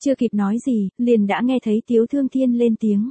Chưa kịp nói gì, liền đã nghe thấy Tiếu Thương Thiên lên tiếng.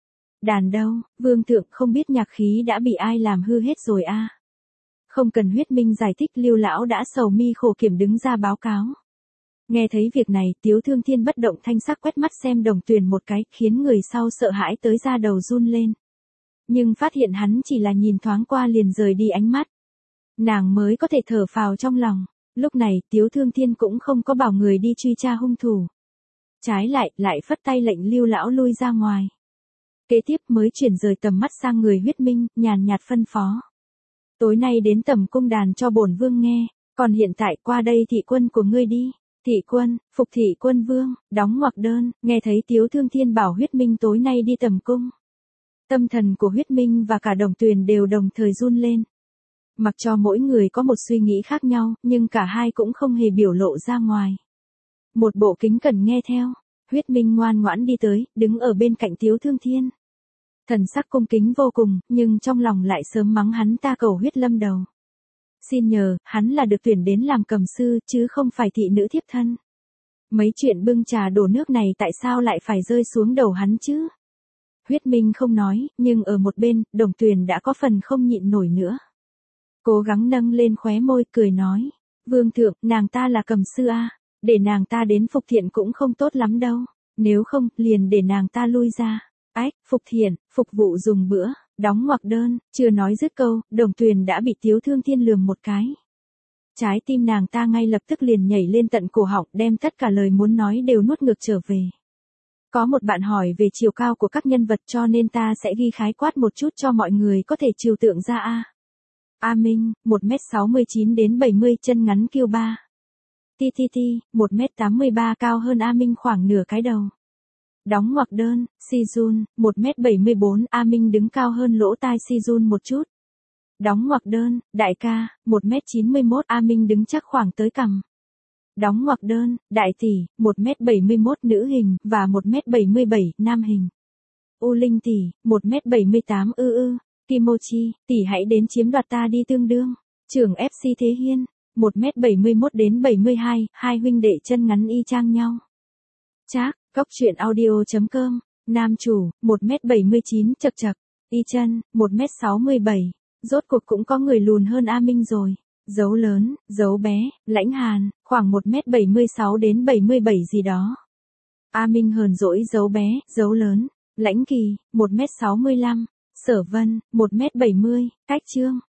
Đàn đâu, vương thượng không biết nhạc khí đã bị ai làm hư hết rồi a. Không cần Huyết Minh giải thích, Lưu lão đã sầu mi khổ kiểm đứng ra báo cáo. Nghe thấy việc này, Tiếu Thương Thiên bất động thanh sắc quét mắt xem Đồng Tuyền một cái, khiến người sau sợ hãi tới da đầu run lên. Nhưng phát hiện hắn chỉ là nhìn thoáng qua liền rời đi ánh mắt. Nàng mới có thể thở phào trong lòng. Lúc này, Tiếu Thương Thiên cũng không có bảo người đi truy tra hung thủ. Trái lại phất tay lệnh Lưu lão lui ra ngoài. Kế tiếp mới chuyển rời tầm mắt sang người Huyết Minh, nhàn nhạt phân phó. Tối nay đến tầm cung đàn cho bổn vương nghe, còn hiện tại qua đây thị quân của ngươi đi. Thị quân, phục thị quân vương, đóng ngoặc đơn, nghe thấy Tiếu Thương Thiên bảo Huyết Minh tối nay đi tầm cung. Tâm thần của Huyết Minh và cả Đồng Tuyền đều đồng thời run lên. Mặc cho mỗi người có một suy nghĩ khác nhau, nhưng cả hai cũng không hề biểu lộ ra ngoài. Một bộ kính cẩn nghe theo, Huyết Minh ngoan ngoãn đi tới, đứng ở bên cạnh Tiếu Thương Thiên. Thần sắc cung kính vô cùng, nhưng trong lòng lại sớm mắng hắn ta cầu huyết lâm đầu. Xin nhờ, hắn là được tuyển đến làm cầm sư, chứ không phải thị nữ thiếp thân. Mấy chuyện bưng trà đổ nước này tại sao lại phải rơi xuống đầu hắn chứ? Huyết Minh không nói, nhưng ở một bên, Đồng Tuyền đã có phần không nhịn nổi nữa. Cố gắng nâng lên khóe môi, cười nói. Vương thượng, nàng ta là cầm sư a, để nàng ta đến phục thiện cũng không tốt lắm đâu. Nếu không, liền để nàng ta lui ra. Ách, phục thiện, phục vụ dùng bữa, đóng ngoặc đơn, chưa nói dứt câu, Đồng Tuyền đã bị Tiếu Thương Thiên lườm một cái. Trái tim nàng ta ngay lập tức liền nhảy lên tận cổ họng, đem tất cả lời muốn nói đều nuốt ngược trở về. Có một bạn hỏi về chiều cao của các nhân vật, cho nên ta sẽ ghi khái quát một chút cho mọi người có thể trừu tượng ra a. A Minh, 1m69 đến 70, chân ngắn kiêu ba. TTT, 1m83, cao hơn A Minh khoảng nửa cái đầu. Đóng ngoặc đơn, Si-jun, 1m74, A Minh đứng cao hơn lỗ tai Si-jun một chút. Đóng ngoặc đơn, đại ca, 1m91, A Minh đứng chắc khoảng tới cằm. Đóng ngoặc đơn, đại tỷ, 1m71 nữ hình, và 1m77 nam hình. U Linh tỷ, 1m78 Kimochi, tỷ hãy đến chiếm đoạt ta đi tương đương. Trưởng FC Thế Hiên, 1m71 đến 72, hai huynh đệ chân ngắn y chang nhau. Trác, Cốc Truyện Audio.com, nam chủ, 1m79 chật chật, y chân, 1m67, rốt cuộc cũng có người lùn hơn A Minh rồi. Dấu lớn, dấu bé, Lãnh Hàn, khoảng 1m76 đến 77 gì đó. A Minh hờn dỗi dấu bé, dấu lớn, Lãnh Kỳ, 1m65, Sở Vân, 1m70, Cách Trương,